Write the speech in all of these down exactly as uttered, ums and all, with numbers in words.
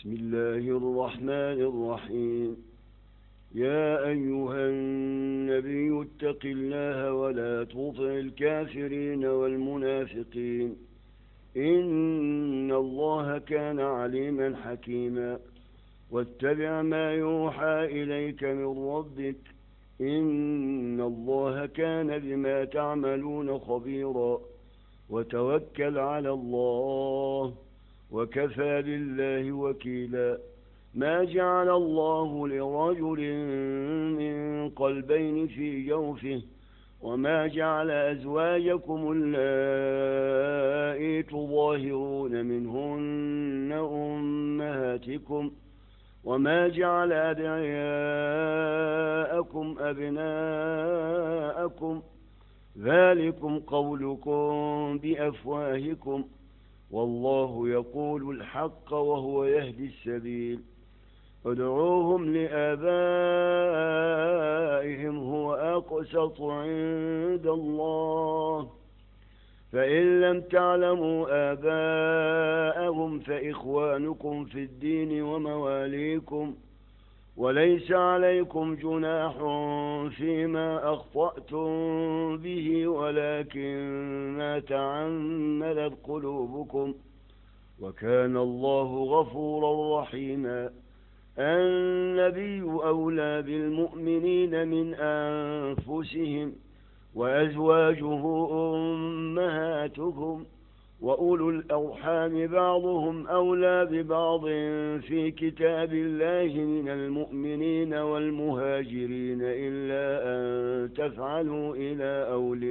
بسم الله الرحمن الرحيم. يا أيها النبي اتق الله ولا تطع الكافرين والمنافقين إن الله كان عليما حكيما. واتبع ما يوحى إليك من ربك إن الله كان بما تعملون خبيرا. وتوكل على الله وكفى بالله وكيلا. ما جعل الله لرجل من قلبين في جوفه وما جعل أزواجكم اللائي تظاهرون منهن أمهاتكم وما جعل أدعياءكم أبناءكم ذلكم قولكم بأفواهكم والله يقول الحق وهو يهدي السبيل. ادعوهم لآبائهم هو أقسط عند الله فإن لم تعلموا آباءهم فإخوانكم في الدين ومواليكم وليس عليكم جناح فيما أخطأتم به ولكن ما تعمدت قلوبكم وكان الله غفورا رحيما. النبي أولى بالمؤمنين من أنفسهم وأزواجه أمهاتهم وأولو الأرحام بعضهم أولى ببعض في كتاب الله من المؤمنين والمهاجرين إلا أن تفعلوا إلى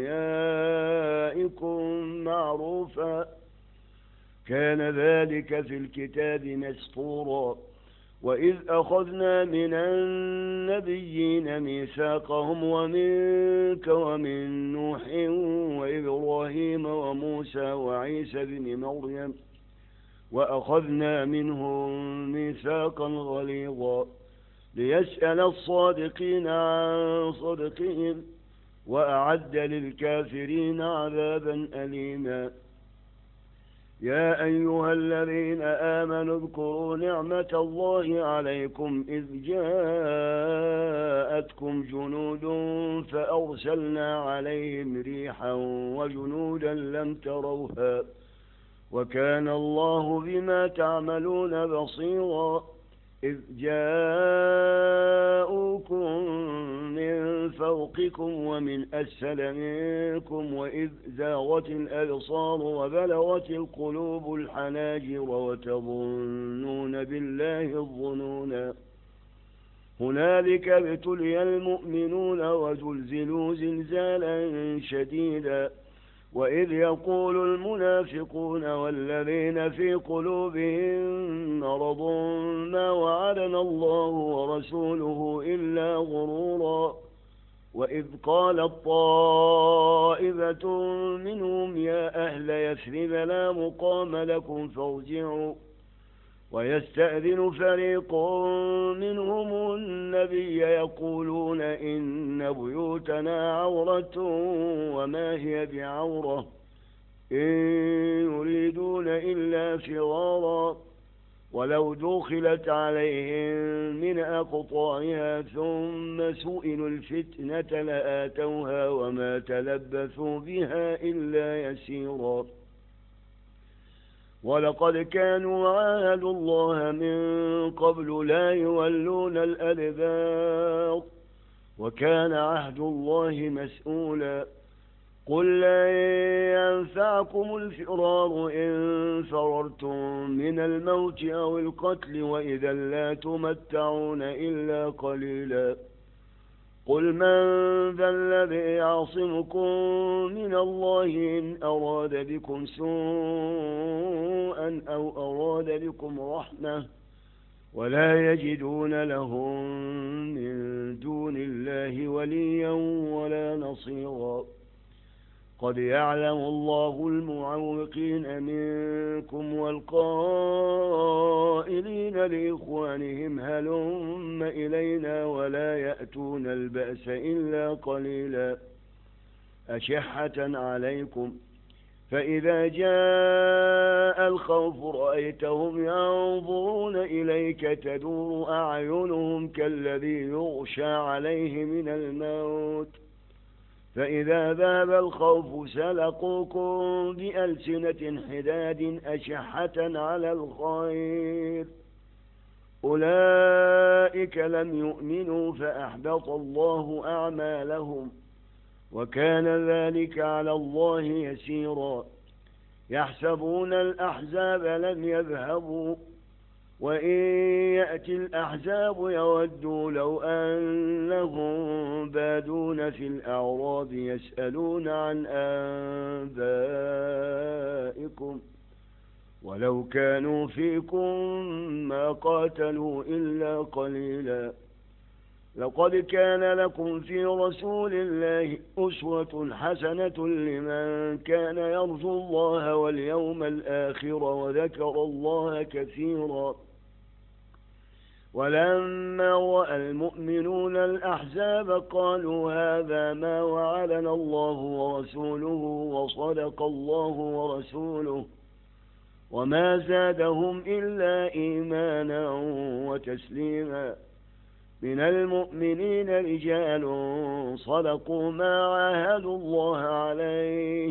أوليائكم معروفا كان ذلك في الكتاب مسطورا. وإذ أخذنا من النبيين ميثاقهم ومنك ومن نوح وإبراهيم وموسى وعيسى بن مريم وأخذنا منهم ميثاقا غليظا ليسأل الصادقين عن صدقهم وأعد للكافرين عذابا أليما. يا أيها الذين آمنوا اذكروا نعمة الله عليكم إذ جاءتكم جنود فأرسلنا عليهم ريحا وجنودا لم تروها وكان الله بما تعملون بصيرا. إذ جاءوكم من فوقكم ومن أسفل منكم وإذ زاغت الأبصار وبلغت القلوب الحناجر وتظنون بالله الظنونا. هنالك ابتلي المؤمنون وزلزلوا زلزالا شديدا. وإذ يقول المنافقون والذين في قلوبهم مرض ما وعدنا الله ورسوله إلا غرورا. وإذ قالت طائفة منهم يا أهل يثرب لا مقام لكم فارجعوا ويستأذن فريق منهم النبي يقولون إن بيوتنا عورة وما هي بعورة إن يريدون إلا فرارا. ولو دخلت عليهم من أقطارها ثم سئلوا الفتنة لآتوها وما تلبثوا بها إلا يسيرا. ولقد كانوا عاهدوا الله من قبل لا يولون الأدبار وكان عهد الله مسؤولا. قل لا ينفعكم الفرار إن فررتم من الموت أو القتل وإذا لا تمتعون إلا قليلا. قل من ذا الذي يعصمكم من الله إن أراد بكم سوءا أو أراد بكم رحمة ولا يجدون لهم من دون الله وليا ولا نصيرا. قد يعلم الله المعوقين منكم والقائلين لإخوانهم هلم إلينا ولا يأتون البأس إلا قليلا. أشحة عليكم فإذا جاء الخوف رأيتهم ينظرون إليك تدور أعينهم كالذي يغشى عليه من الموت فإذا ذهب الخوف سلقوكم بألسنة حداد أشحة على الخير أولئك لم يؤمنوا فأحبط الله أعمالهم وكان ذلك على الله يسيرا يحسبون الأحزاب لم يذهبوا وإن يأتي الأحزاب يودوا لو أنهم بادون في الأعراب يسألون عن أنبائكم ولو كانوا فيكم ما قاتلوا إلا قليلا لقد كان لكم في رسول الله أسوة حسنة لمن كان يرجو الله واليوم الآخر وذكر الله كثيرا ولما رأى المؤمنون الأحزاب قالوا هذا ما وعدنا الله ورسوله وصدق الله ورسوله وما زادهم إلا إيمانا وتسليما من المؤمنين رجال صدقوا ما عاهدوا الله عليه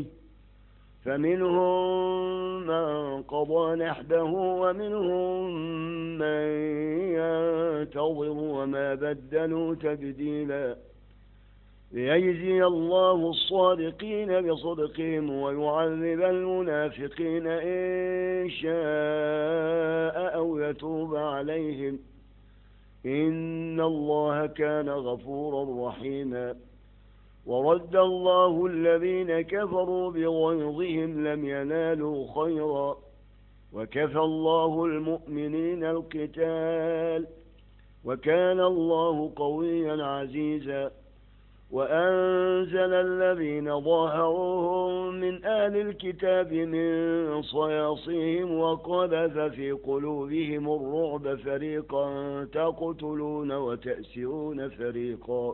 فمنهم من قضى نحبه ومنهم من ينتظر وما بدلوا تبديلا ليجزي الله الصادقين بصدقهم ويعذب المنافقين إن شاء أو يتوب عليهم إن الله كان غفورا رحيما ورد الله الذين كفروا بغيظهم لم ينالوا خيرا وكفى الله المؤمنين القتال وكان الله قويا عزيزا وأنزل الذين ظاهروهم من أهل الكتاب من صياصيهم وقذف في قلوبهم الرعب فريقا تقتلون وتأسرون فريقا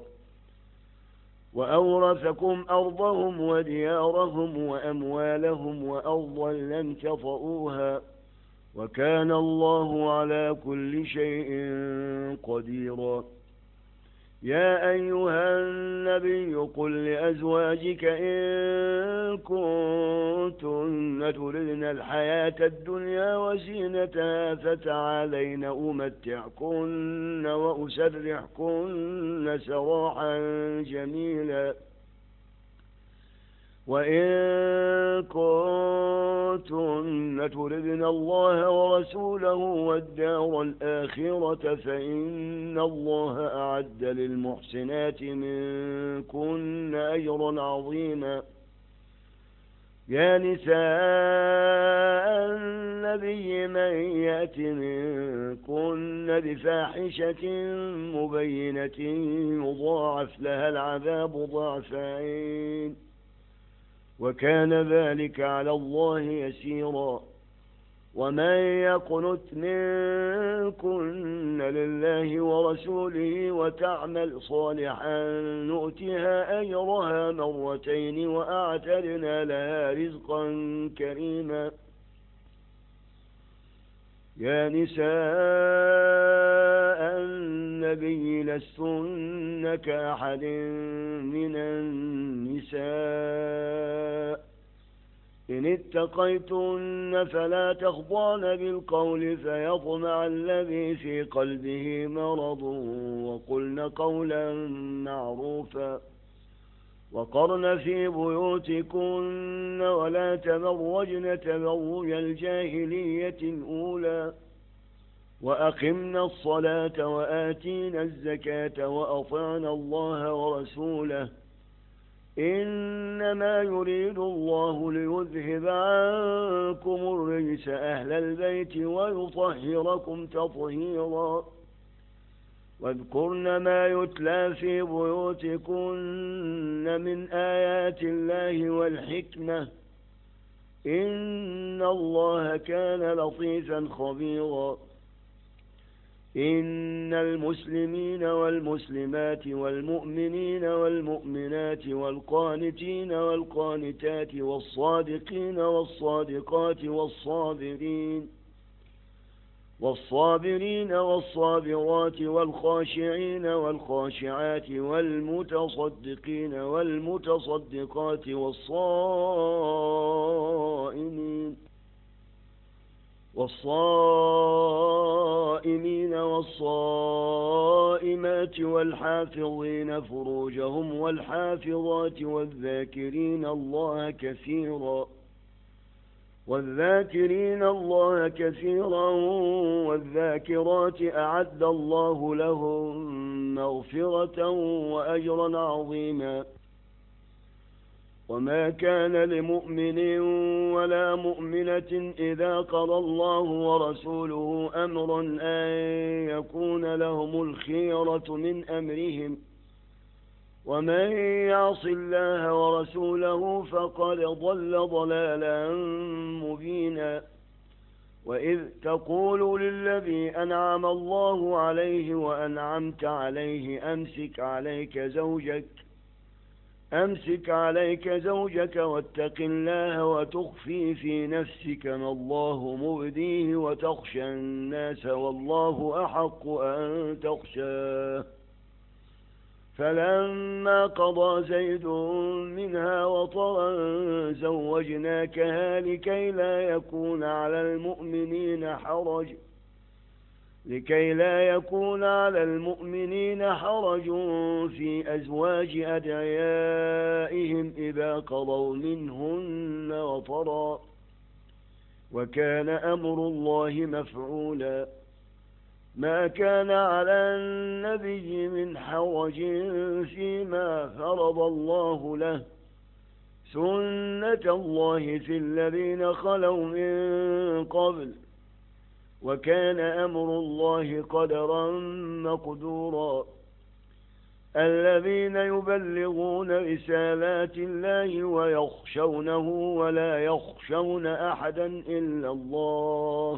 وأورثكم أرضهم وديارهم وأموالهم وأرضا لم تطئوها وكان الله على كل شيء قديرا يا أيها النبي قل لأزواجك إن كنتن تردن الحياة الدنيا وزينتها فتعالين أمتعكن وأسرحكن سراحا جميلا وإن كنتن تردن الله ورسوله والدار الآخرة فإن الله أعد للمحسنات منكن أجرا عظيما يا نساء النبي من يأت منكن بفاحشة مبينة يضاعف لها العذاب ضعفين وكان ذلك على الله يسيرا ومن يقنت منكن لله ورسوله وتعمل صالحا نؤتها أجرها مرتين وأعتدنا لها رزقا كريما يا نساء النبي لستن كأحد من النساء إن اتقيتن فلا تخضعن بالقول فيطمع الذي في قلبه مرض وقلن قولا معروفا وقرن في بيوتكن ولا تبرجن تبرج الجاهلية الأولى وأقمنا الصلاة وآتينا الزكاة وأطعنا الله ورسوله إنما يريد الله ليذهب عنكم الرجس أهل البيت ويطهركم تطهيرا واذكرن ما يتلى في بيوتكن من آيات الله والحكمة إن الله كان لطيفا خبيرا إن المسلمين والمسلمات والمؤمنين والمؤمنات والقانتين والقانتات والصادقين والصادقات والصابرين والصابرين والصابرات والخاشعين والخاشعات والمتصدقين والمتصدقات والصائمين والصائمين والصائمات والحافظين فروجهم والحافظات والذاكرين الله كثيرا والذاكرين الله كثيرا والذاكرات أعد الله لهم مغفرة وأجرا عظيما. وما كان لمؤمن ولا مؤمنة إذا قضى الله ورسوله أمرا أن يكون لهم الخيرة من أمرهم ومن يعص الله ورسوله فقد ضل ضلالا مبينا. وإذ تقول للذي أنعم الله عليه وأنعمت عليه أمسك عليك زوجك أمسك عليك زوجك واتق الله وتخفي في نفسك ما الله مبديه وتخشى الناس والله أحق أن تخشاه. فلما قضى زيد منها وطرا زوجناكها لكي لا يكون على المؤمنين حرج لكي لا يكون على المؤمنين حرج في أزواج أدعيائهم إذا قضوا منهن وطرا وكان أمر الله مفعولا. ما كان على النبي من حرج فيما فرض الله له سنة الله في الذين خلوا من قبل وكان أمر الله قدرا مقدورا. الذين يبلغون رسالات الله ويخشونه ولا يخشون أحدا إلا الله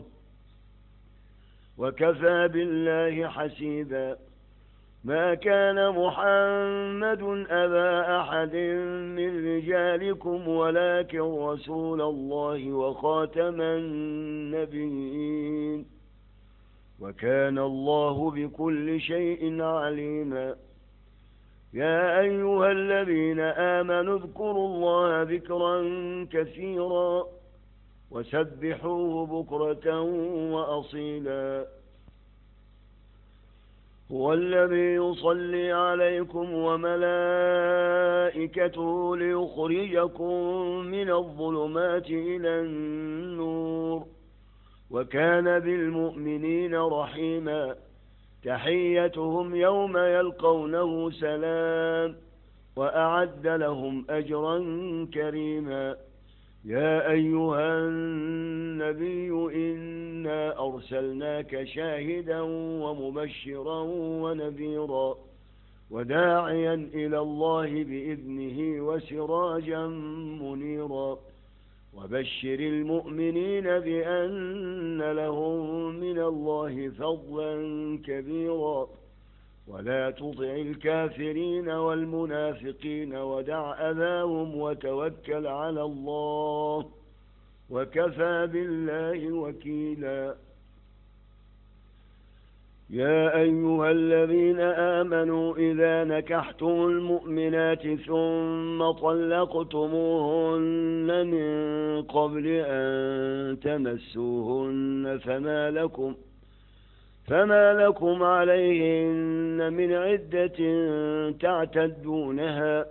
وكفى بالله حسيبا. ما كان محمد أبا أحد من رجالكم ولكن رسول الله وخاتم النبيين وكان الله بكل شيء عليما. يا أيها الذين آمنوا اذكروا الله ذكرا كثيرا وسبحوه بكرة وأصيلا. هو الذي يصلي عليكم وملائكته ليخرجكم من الظلمات إلى النور وكان بالمؤمنين رحيما. تحيتهم يوم يلقونه سلام وأعد لهم أجرا كريما. يا أيها النبي إنا أرسلناك شاهدا ومبشرا ونذيرا وداعيا إلى الله بإذنه وسراجا منيرا. وبشر المؤمنين بأن لهم من الله فضلا كبيرا ولا تطع الكافرين والمنافقين ودع أذاهم وتوكل على الله وكفى بالله وكيلا. يا أيها الذين آمنوا إذا نكحتم المؤمنات ثم طلقتموهن من قبل أن تمسوهن فما لكم فما لكم عليهن من عدة تعتدونها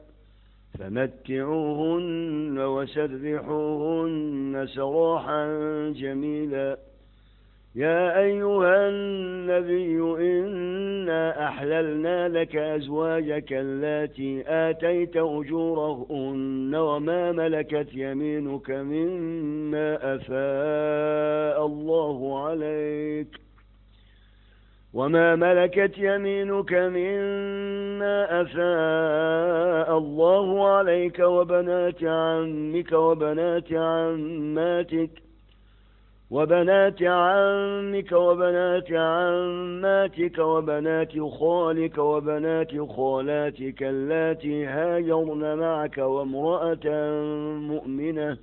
فمتعوهن وسرحوهن سراحا جميلا. يا أيها النبي إنا أحللنا لك أزواجك اللاتي آتيت أجورهن وما ملكت يمينك مما أفاء الله عليك وما ملكت يمينك مما أفاء الله عليك وبنات عمك وبنات عماتك وبنات عمك وبنات عماتك وبنات خالك وبنات خالاتك اللاتي هاجرن معك وامرأة مؤمنة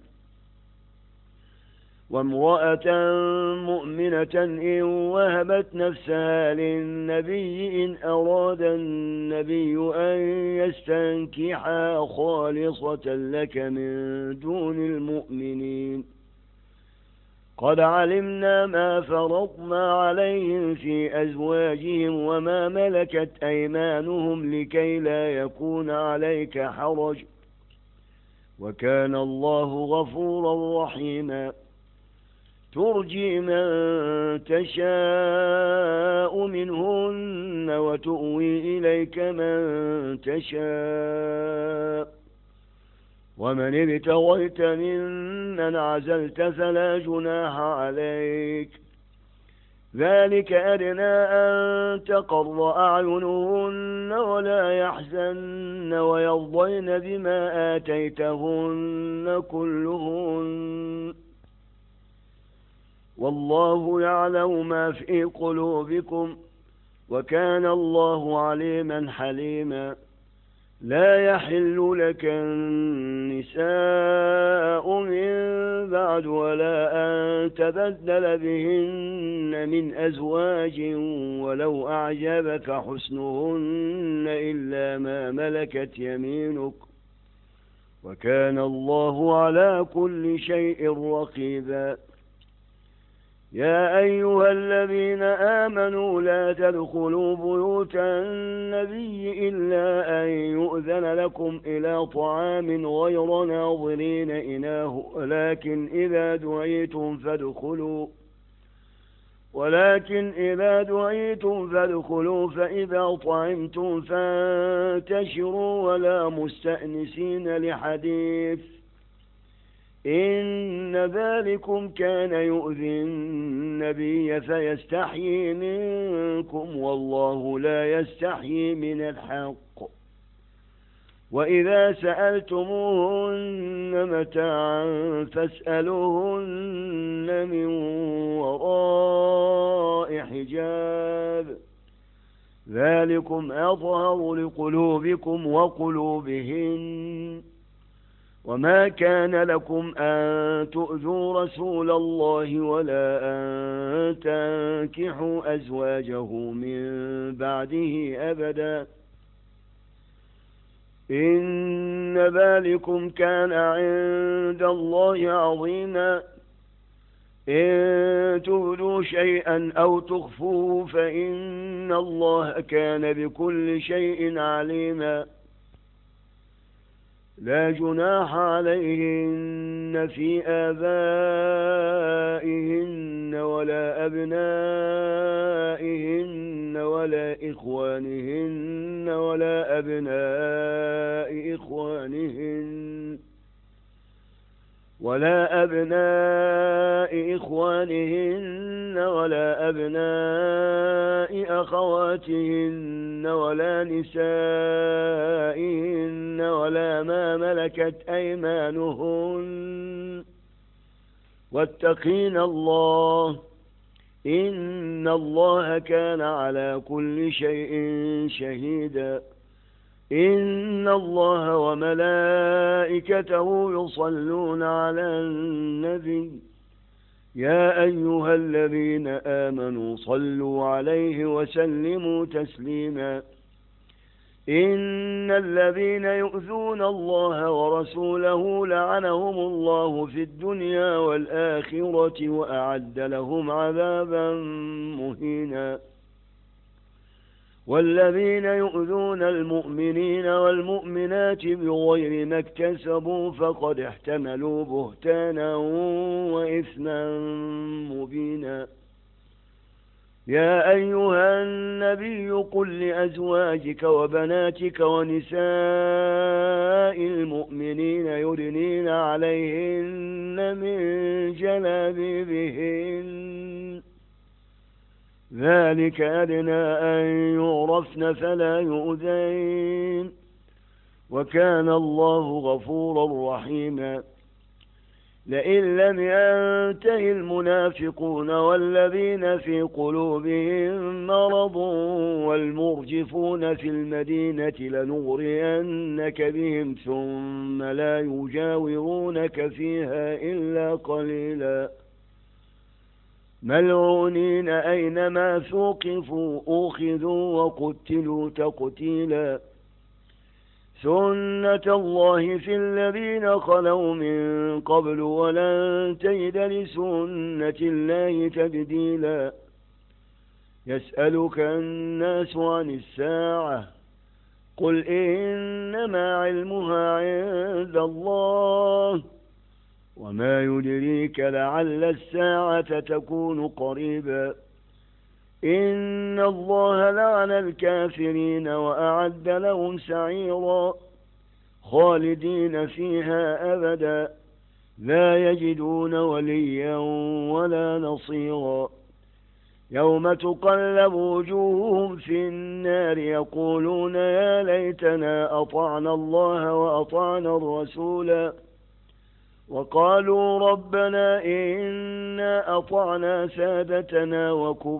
وامرأة مؤمنة إن وهبت نفسها للنبي إن أراد النبي أن يستنكحها خالصة لك من دون المؤمنين قد علمنا ما فرضنا عليهم في أزواجهم وما ملكت أيمانهم لكي لا يكون عليك حرج وكان الله غفورا رحيما ترجي من تشاء منهن وتؤوي إليك من تشاء ومن ابتغيت ممن عزلت فلا جناح عليك ذلك أدنى أن تقر أعينهن ولا يحزن ويرضين بما آتيتهن كلهن والله يعلم ما في قلوبكم وكان الله عليما حليما لا يحل لك النساء من بعد ولا أن تبدل بهن من أزواج ولو أعجبك حسنهن إلا ما ملكت يمينك وكان الله على كل شيء رقيبا يا أيها الذين آمنوا لا تدخلوا بيوت النبي إلا أن يؤذن لكم إلى طعام غير ناظرين إناه ولكن إذا دعيتم فادخلوا ولكن إذا دعيتم فادخلوا فإذا طعمتم فانتشروا ولا مستأنسين لحديث إن ذلكم كان يؤذي النبي فيستحيي منكم والله لا يستحيي من الحق وإذا سألتموهن متاعا فاسألوهن من وراء حجاب ذلكم أطهر لقلوبكم وقلوبهن وما كان لكم أن تؤذوا رسول الله ولا أن تنكحوا أزواجه من بعده أبدا إن ذلكم كان عند الله عظيما إن تبدوا شيئا أو تخفوه فإن الله كان بكل شيء عليما لا جناح عليهن في آبائهن ولا أبنائهن ولا إخوانهن ولا أبناء إخوانهن ولا أبناء إخوانهن ولا أبناء أخواتهن ولا نسائهن ولا ما ملكت أيمانهن واتقين الله إن الله كان على كل شيء شهيدا إن الله وملائكته يصلون على النبي يا أيها الذين آمنوا صلوا عليه وسلموا تسليما إن الذين يؤذون الله ورسوله لعنهم الله في الدنيا والآخرة وأعد لهم عذابا مهينا والذين يؤذون المؤمنين والمؤمنات بغير ما اكتسبوا فقد احتملوا بهتانا وإثما مبينا يا أيها النبي قل لأزواجك وبناتك ونساء المؤمنين يدنين عليهن من جلابيبهن ذلك أدنى أن يعرفن فلا يؤذين وكان الله غفورا رحيما لئن لم ينته المنافقون والذين في قلوبهم مرض والمرجفون في المدينة لنغرينك بهم ثم لا يجاورونك فيها إلا قليلا ملعونين أينما ثقفوا أخذوا وقتلوا تقتيلا سنة الله في الذين خلوا من قبل ولن تجد لسنة الله تبديلا يسألك الناس عن الساعة قل إنما علمها عند الله وما يدريك لعل الساعة تكون قريبا إن الله لعن الكافرين وأعد لهم سعيرا خالدين فيها أبدا لا يجدون وليا ولا نصيرا يوم تقلب وجوههم في النار يقولون يا ليتنا أطعنا الله وأطعنا الرسولا وقالوا ربنا إنا أطعنا سادتنا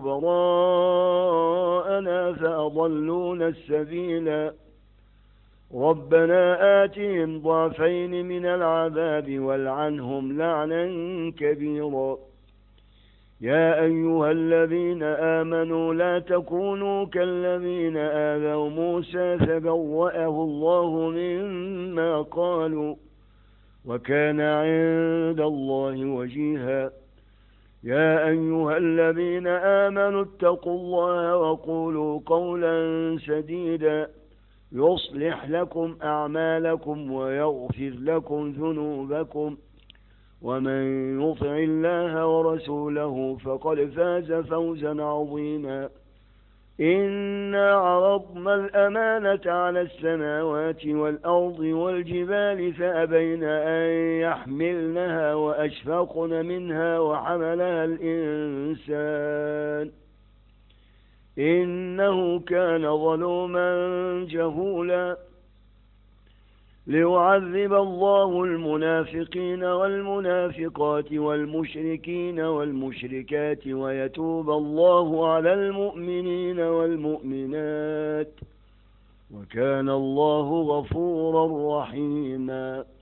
وكبراءنا فأضلونا السبيلا ربنا آتهم ضعفين من العذاب والعنهم لعنا كبيرا يا أيها الذين آمنوا لا تكونوا كالذين آذوا موسى فبوأه الله مما قالوا وكان عند الله وجيها يا أيها الذين آمنوا اتقوا الله وقولوا قولا سديدا يصلح لكم أعمالكم ويغفر لكم ذنوبكم ومن يطع الله ورسوله فقد فاز فوزا عظيما إنا عرضنا الأمانة على السماوات والأرض والجبال فأبين أن يحملنها وأشفقن منها وحملها الإنسان إنه كان ظلوما جهولا ليعذب الله المنافقين والمنافقات والمشركين والمشركات ويتوب الله على المؤمنين والمؤمنات وكان الله غفورا رحيما.